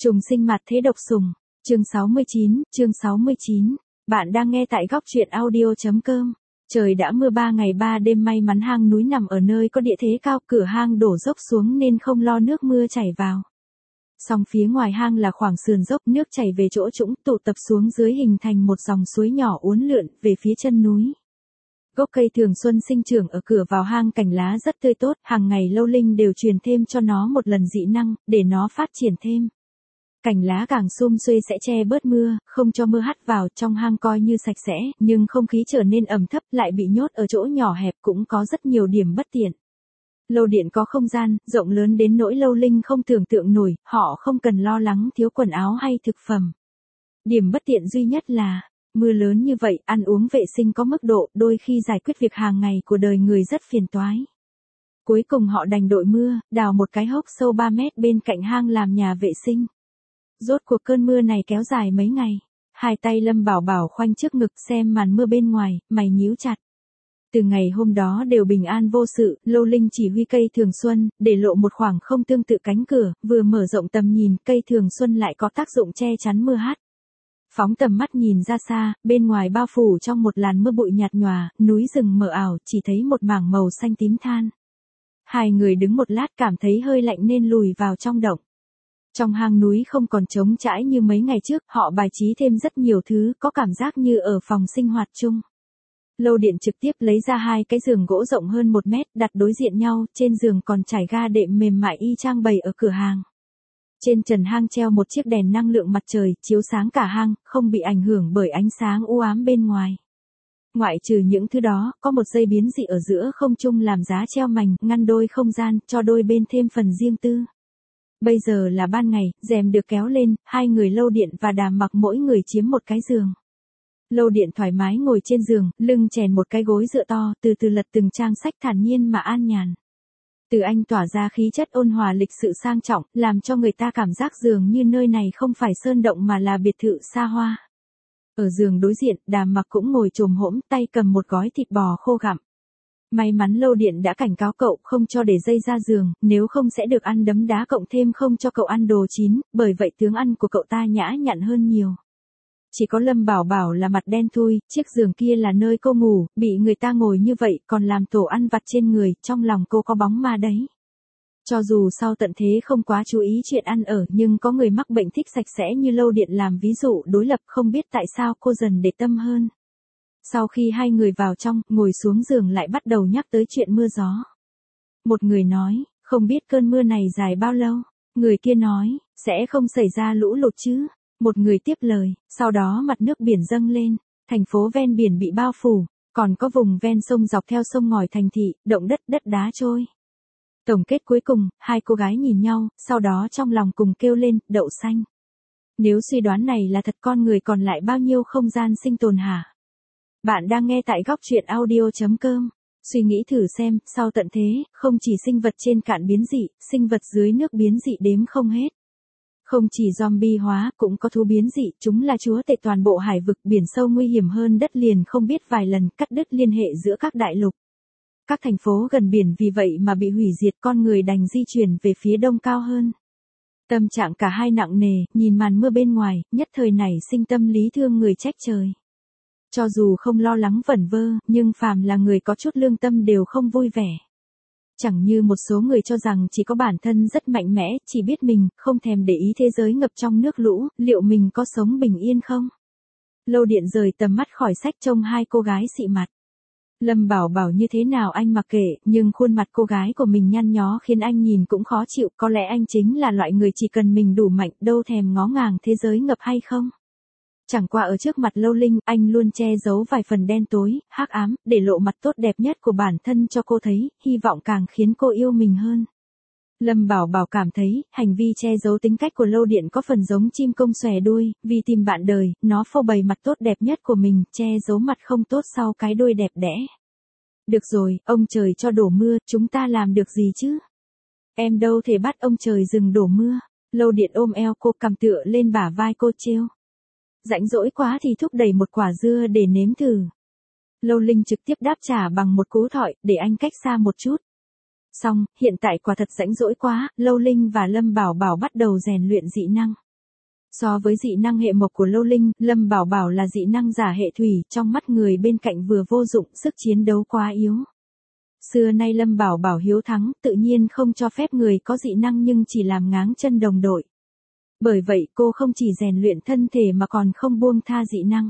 Trùng sinh mặt thế độc sủng. Chương 69. Bạn đang nghe tại góc truyện audio.com. Trời đã mưa 3 ngày 3 đêm, may mắn hang núi nằm ở nơi có địa thế cao, cửa hang đổ dốc xuống nên không lo nước mưa chảy vào. Song phía ngoài hang là khoảng sườn dốc, nước chảy về chỗ trũng tụ tập xuống dưới hình thành một dòng suối nhỏ uốn lượn về phía chân núi. Gốc cây thường xuân sinh trưởng ở cửa vào hang, cành lá rất tươi tốt, hàng ngày Lâu Linh đều truyền thêm cho nó một lần dị năng, để nó phát triển thêm. Cành lá càng sum xuê sẽ che bớt mưa, không cho mưa hắt vào, trong hang coi như sạch sẽ, nhưng không khí trở nên ẩm thấp, lại bị nhốt ở chỗ nhỏ hẹp, cũng có rất nhiều điểm bất tiện. Lô điện có không gian rộng lớn đến nỗi Lâu Linh không tưởng tượng nổi, họ không cần lo lắng thiếu quần áo hay thực phẩm. Điểm bất tiện duy nhất là, mưa lớn như vậy, ăn uống vệ sinh có mức độ, đôi khi giải quyết việc hàng ngày của đời người rất phiền toái. Cuối cùng họ đành đội mưa, đào một cái hốc sâu 3 mét bên cạnh hang làm nhà vệ sinh. Rốt cuộc cơn mưa này kéo dài mấy ngày. Hai tay Lâm Bảo Bảo khoanh trước ngực xem màn mưa bên ngoài, mày nhíu chặt. Từ ngày hôm đó đều bình an vô sự, Lâu Linh chỉ huy cây thường xuân, để lộ một khoảng không tương tự cánh cửa, vừa mở rộng tầm nhìn, cây thường xuân lại có tác dụng che chắn mưa hắt. Phóng tầm mắt nhìn ra xa, bên ngoài bao phủ trong một làn mưa bụi nhạt nhòa, núi rừng mờ ảo, chỉ thấy một mảng màu xanh tím than. Hai người đứng một lát cảm thấy hơi lạnh nên lùi vào trong động. Trong hang núi không còn trống trải như mấy ngày trước, họ bài trí thêm rất nhiều thứ, có cảm giác như ở phòng sinh hoạt chung. Lâu Điện trực tiếp lấy ra 2 cái giường gỗ rộng hơn 1 mét, đặt đối diện nhau, trên giường còn trải ga đệm mềm mại y chang bày ở cửa hàng. Trên trần hang treo một chiếc đèn năng lượng mặt trời, chiếu sáng cả hang, không bị ảnh hưởng bởi ánh sáng u ám bên ngoài. Ngoại trừ những thứ đó, có một dây biến dị ở giữa không trung làm giá treo mành, ngăn đôi không gian, cho đôi bên thêm phần riêng tư. Bây giờ là ban ngày, rèm được kéo lên, hai người Lâu Điện và Đàm Mặc mỗi người chiếm một cái giường. Lâu Điện thoải mái ngồi trên giường, lưng chèn một cái gối dựa to, từ từ lật từng trang sách thản nhiên mà an nhàn. Từ anh tỏa ra khí chất ôn hòa lịch sự sang trọng, làm cho người ta cảm giác dường như nơi này không phải sơn động mà là biệt thự xa hoa. Ở giường đối diện, Đàm Mặc cũng ngồi chồm hổm, tay cầm một gói thịt bò khô gặm. May mắn Lâu Điện đã cảnh cáo cậu không cho để dây ra giường, nếu không sẽ được ăn đấm đá, cộng thêm không cho cậu ăn đồ chín, bởi vậy tướng ăn của cậu ta nhã nhặn hơn nhiều. Chỉ có Lâm Bảo Bảo là mặt đen thui, chiếc giường kia là nơi cô ngủ, bị người ta ngồi như vậy còn làm tổ ăn vặt trên người, trong lòng cô có bóng ma đấy. Cho dù sau tận thế không quá chú ý chuyện ăn ở, nhưng có người mắc bệnh thích sạch sẽ như Lâu Điện làm ví dụ đối lập, không biết tại sao cô dần để tâm hơn. Sau khi hai người vào trong, ngồi xuống giường lại bắt đầu nhắc tới chuyện mưa gió. Một người nói, không biết cơn mưa này dài bao lâu. Người kia nói, sẽ không xảy ra lũ lụt chứ. Một người tiếp lời, sau đó mặt nước biển dâng lên, thành phố ven biển bị bao phủ, còn có vùng ven sông dọc theo sông ngòi thành thị, động đất, đất đá trôi. Tổng kết cuối cùng, hai cô gái nhìn nhau, sau đó trong lòng cùng kêu lên, đậu xanh. Nếu suy đoán này là thật, con người còn lại bao nhiêu không gian sinh tồn hả? Bạn đang nghe tại góc truyện audio.com. Suy nghĩ thử xem, sau tận thế, không chỉ sinh vật trên cạn biến dị, sinh vật dưới nước biến dị đếm không hết. Không chỉ zombie hóa, cũng có thú biến dị, chúng là chúa tể toàn bộ hải vực, biển sâu nguy hiểm hơn đất liền không biết vài lần, cắt đứt liên hệ giữa các đại lục. Các thành phố gần biển vì vậy mà bị hủy diệt, con người đành di chuyển về phía đông cao hơn. Tâm trạng cả hai nặng nề, nhìn màn mưa bên ngoài, nhất thời nảy sinh tâm lý thương người trách trời. Cho dù không lo lắng vẩn vơ, nhưng phàm là người có chút lương tâm đều không vui vẻ. Chẳng như một số người cho rằng chỉ có bản thân rất mạnh mẽ, chỉ biết mình, không thèm để ý thế giới ngập trong nước lũ, liệu mình có sống bình yên không? Lâu Điện rời tầm mắt khỏi sách, trông hai cô gái xị mặt. Lâm Bảo Bảo như thế nào anh mặc kệ, nhưng khuôn mặt cô gái của mình nhăn nhó khiến anh nhìn cũng khó chịu, có lẽ anh chính là loại người chỉ cần mình đủ mạnh, đâu thèm ngó ngàng thế giới ngập hay không? Chẳng qua ở trước mặt Lâu Linh, anh luôn che giấu vài phần đen tối, hắc ám, để lộ mặt tốt đẹp nhất của bản thân cho cô thấy, hy vọng càng khiến cô yêu mình hơn. Lâm Bảo Bảo cảm thấy, hành vi che giấu tính cách của Lâu Điện có phần giống chim công xòe đuôi, vì tìm bạn đời, nó phô bày mặt tốt đẹp nhất của mình, che giấu mặt không tốt sau cái đuôi đẹp đẽ. Được rồi, ông trời cho đổ mưa, chúng ta làm được gì chứ? Em đâu thể bắt ông trời dừng đổ mưa. Lâu Điện ôm eo cô, cầm tựa lên bả vai cô trêu. Rãnh rỗi quá thì thúc đẩy một quả dưa để nếm thử. Lâu Linh trực tiếp đáp trả bằng một cú thọi, để anh cách xa một chút. Xong, hiện tại quả thật rãnh rỗi quá, Lâu Linh và Lâm Bảo Bảo bắt đầu rèn luyện dị năng. So với dị năng hệ mộc của Lâu Linh, Lâm Bảo Bảo là dị năng giả hệ thủy, trong mắt người bên cạnh vừa vô dụng, sức chiến đấu quá yếu. Xưa nay Lâm Bảo Bảo hiếu thắng, tự nhiên không cho phép người có dị năng nhưng chỉ làm ngáng chân đồng đội. Bởi vậy cô không chỉ rèn luyện thân thể mà còn không buông tha dị năng.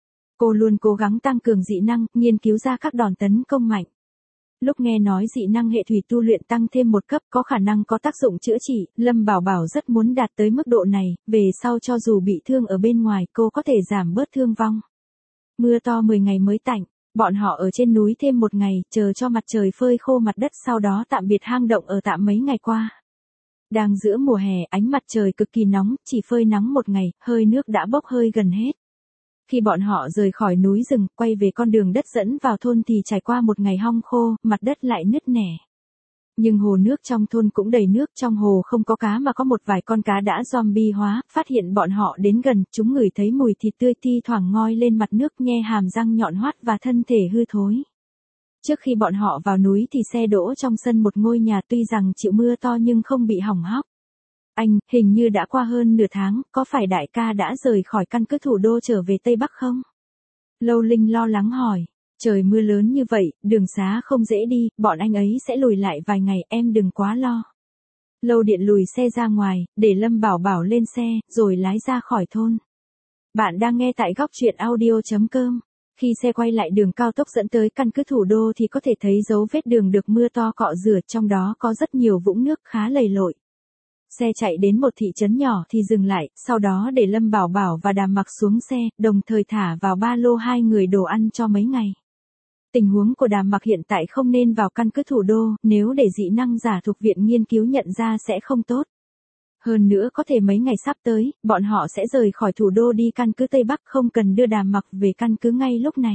Cô luôn cố gắng tăng cường dị năng, nghiên cứu ra các đòn tấn công mạnh. Lúc nghe nói dị năng hệ thủy tu luyện tăng thêm một cấp có khả năng có tác dụng chữa trị, Lâm Bảo Bảo rất muốn đạt tới mức độ này, về sau cho dù bị thương ở bên ngoài cô có thể giảm bớt thương vong. Mưa to 10 ngày mới tạnh, bọn họ ở trên núi thêm một ngày, chờ cho mặt trời phơi khô mặt đất sau đó tạm biệt hang động ở tạm mấy ngày qua. Đang giữa mùa hè, ánh mặt trời cực kỳ nóng, chỉ phơi nắng một ngày, hơi nước đã bốc hơi gần hết. Khi bọn họ rời khỏi núi rừng, quay về con đường đất dẫn vào thôn thì trải qua một ngày hong khô, mặt đất lại nứt nẻ. Nhưng hồ nước trong thôn cũng đầy nước, trong hồ không có cá mà có một vài con cá đã zombie hóa, phát hiện bọn họ đến gần, chúng ngửi thấy mùi thịt tươi thi thoảng ngoi lên mặt nước nhe hàm răng nhọn hoắt và thân thể hư thối. Trước khi bọn họ vào núi thì xe đỗ trong sân một ngôi nhà tuy rằng chịu mưa to nhưng không bị hỏng hóc. Anh, hình như đã qua hơn nửa tháng, có phải đại ca đã rời khỏi căn cứ thủ đô trở về Tây Bắc không? Lâu Linh lo lắng hỏi, trời mưa lớn như vậy, đường xá không dễ đi, bọn anh ấy sẽ lùi lại vài ngày, em đừng quá lo. Lâu Điện lùi xe ra ngoài, để Lâm Bảo Bảo lên xe, rồi lái ra khỏi thôn. Bạn đang nghe tại góc truyện audio.com. Khi xe quay lại đường cao tốc dẫn tới căn cứ thủ đô thì có thể thấy dấu vết đường được mưa to cọ rửa, trong đó có rất nhiều vũng nước khá lầy lội. Xe chạy đến một thị trấn nhỏ thì dừng lại, sau đó để Lâm Bảo Bảo và Đàm Mặc xuống xe, đồng thời thả vào ba lô hai người đồ ăn cho mấy ngày. Tình huống của Đàm Mặc hiện tại không nên vào căn cứ thủ đô, nếu để dị năng giả thuộc viện nghiên cứu nhận ra sẽ không tốt. Hơn nữa có thể mấy ngày sắp tới, bọn họ sẽ rời khỏi thủ đô đi căn cứ Tây Bắc, không cần đưa Đàm Mặc về căn cứ ngay lúc này.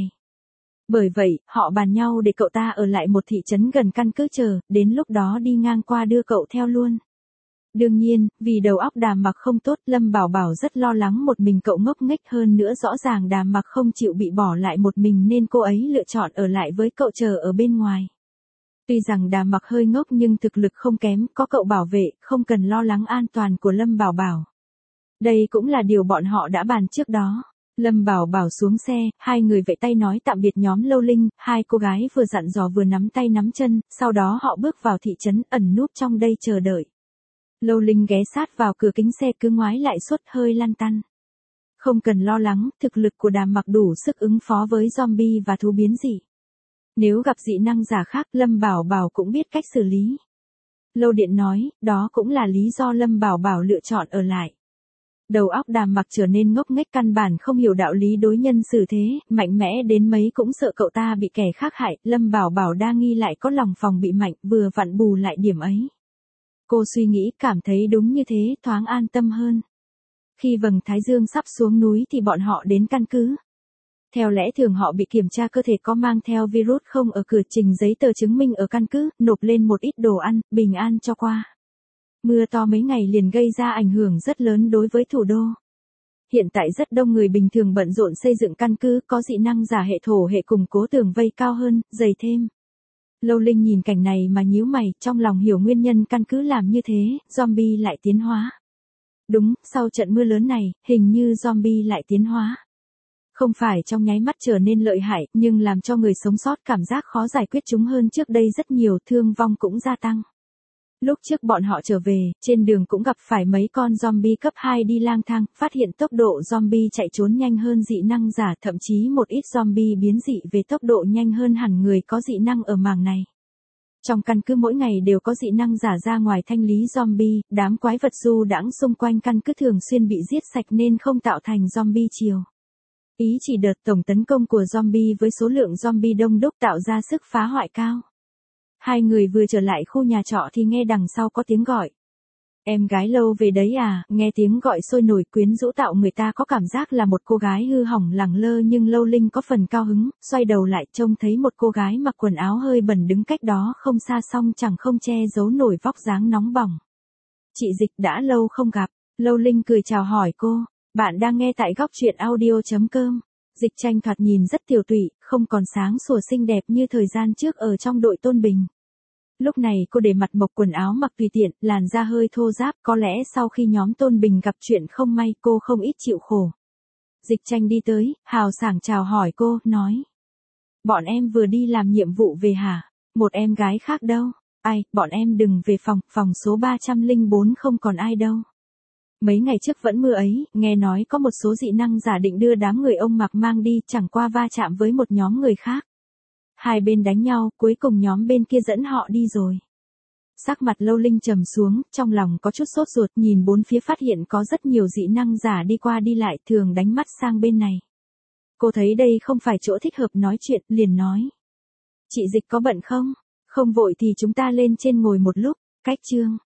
Bởi vậy, họ bàn nhau để cậu ta ở lại một thị trấn gần căn cứ chờ, đến lúc đó đi ngang qua đưa cậu theo luôn. Đương nhiên, vì đầu óc Đàm Mặc không tốt, Lâm Bảo Bảo rất lo lắng một mình cậu ngốc nghếch, hơn nữa rõ ràng Đàm Mặc không chịu bị bỏ lại một mình nên cô ấy lựa chọn ở lại với cậu chờ ở bên ngoài. Tuy rằng Đàm Mặc hơi ngốc nhưng thực lực không kém, có cậu bảo vệ, không cần lo lắng an toàn của Lâm Bảo Bảo. Đây cũng là điều bọn họ đã bàn trước đó. Lâm Bảo Bảo xuống xe, hai người vẫy tay nói tạm biệt nhóm Lâu Linh, hai cô gái vừa dặn dò vừa nắm tay nắm chân, sau đó họ bước vào thị trấn, ẩn núp trong đây chờ đợi. Lâu Linh ghé sát vào cửa kính xe cứ ngoái lại suốt, hơi lăn tăn. Không cần lo lắng, thực lực của Đàm Mặc đủ sức ứng phó với zombie và thú biến dị. Nếu gặp dị năng giả khác, Lâm Bảo Bảo cũng biết cách xử lý. Lâu Điện nói, đó cũng là lý do Lâm Bảo Bảo lựa chọn ở lại. Đầu óc Đàm Mặc trở nên ngốc nghếch, căn bản không hiểu đạo lý đối nhân xử thế, mạnh mẽ đến mấy cũng sợ cậu ta bị kẻ khác hại, Lâm Bảo Bảo đa nghi lại có lòng phòng bị mạnh, vừa vặn bù lại điểm ấy. Cô suy nghĩ, cảm thấy đúng như thế, thoáng an tâm hơn. Khi vầng thái dương sắp xuống núi thì bọn họ đến căn cứ. Theo lẽ thường họ bị kiểm tra cơ thể có mang theo virus không, ở cửa trình giấy tờ chứng minh ở căn cứ, nộp lên một ít đồ ăn, bình an cho qua. Mưa to mấy ngày liền gây ra ảnh hưởng rất lớn đối với thủ đô. Hiện tại rất đông người bình thường bận rộn xây dựng căn cứ, có dị năng giả hệ thổ hệ củng cố tường vây cao hơn, dày thêm. Lâu Linh nhìn cảnh này mà nhíu mày, trong lòng hiểu nguyên nhân căn cứ làm như thế, zombie lại tiến hóa. Đúng, sau trận mưa lớn này, hình như zombie lại tiến hóa. Không phải trong nháy mắt trở nên lợi hại, nhưng làm cho người sống sót cảm giác khó giải quyết chúng hơn trước đây rất nhiều, thương vong cũng gia tăng. Lúc trước bọn họ trở về, trên đường cũng gặp phải mấy con zombie cấp 2 đi lang thang, phát hiện tốc độ zombie chạy trốn nhanh hơn dị năng giả, thậm chí một ít zombie biến dị về tốc độ nhanh hơn hẳn người có dị năng ở mảng này. Trong căn cứ mỗi ngày đều có dị năng giả ra ngoài thanh lý zombie, đám quái vật du đãng xung quanh căn cứ thường xuyên bị giết sạch nên không tạo thành zombie chiều. Ý chỉ đợt tổng tấn công của zombie với số lượng zombie đông đúc tạo ra sức phá hoại cao. Hai người vừa trở lại khu nhà trọ thì nghe đằng sau có tiếng gọi. Em gái Lâu về đấy à, nghe tiếng gọi sôi nổi quyến rũ tạo người ta có cảm giác là một cô gái hư hỏng lẳng lơ, nhưng Lâu Linh có phần cao hứng, xoay đầu lại trông thấy một cô gái mặc quần áo hơi bẩn đứng cách đó không xa, song chẳng không che giấu nổi vóc dáng nóng bỏng. Chị Dịch, đã lâu không gặp. Lâu Linh cười chào hỏi cô. Bạn đang nghe tại góc truyện audio.com. Dịch Tranh thoạt nhìn rất tiều tụy, không còn sáng sủa xinh đẹp như thời gian trước ở trong đội Tôn Bình. Lúc này cô để mặt mộc quần áo mặc tùy tiện, làn da hơi thô ráp, có lẽ sau khi nhóm Tôn Bình gặp chuyện không may cô không ít chịu khổ. Dịch Tranh đi tới, hào sảng chào hỏi cô, nói. Bọn em vừa đi làm nhiệm vụ về hả? Một em gái khác đâu? Ai, bọn em đừng về phòng số 304 không còn ai đâu. Mấy ngày trước vẫn mưa ấy, nghe nói có một số dị năng giả định đưa đám người ông Mạc mang đi, chẳng qua va chạm với một nhóm người khác. Hai bên đánh nhau, cuối cùng nhóm bên kia dẫn họ đi rồi. Sắc mặt Lâu Linh trầm xuống, trong lòng có chút sốt ruột, nhìn bốn phía phát hiện có rất nhiều dị năng giả đi qua đi lại, thường đánh mắt sang bên này. Cô thấy đây không phải chỗ thích hợp nói chuyện, liền nói. Chị Dịch có bận không? Không vội thì chúng ta lên trên ngồi một lúc, cách chương.